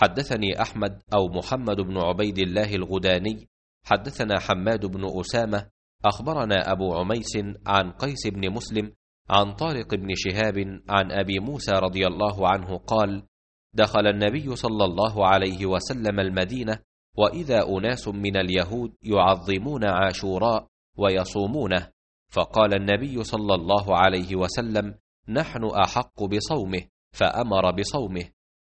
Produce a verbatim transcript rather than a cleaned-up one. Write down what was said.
حدثني أحمد أو محمد بن عبيد الله الغداني حدثنا حماد بن أسامة أخبرنا أبو عميس عن قيس بن مسلم عن طارق بن شهاب عن أبي موسى رضي الله عنه قال: دخل النبي صلى الله عليه وسلم المدينة وإذا أناس من اليهود يعظمون عاشوراء ويصومونه، فقال النبي صلى الله عليه وسلم: نحن أحق بصومه، فأمر بصومه.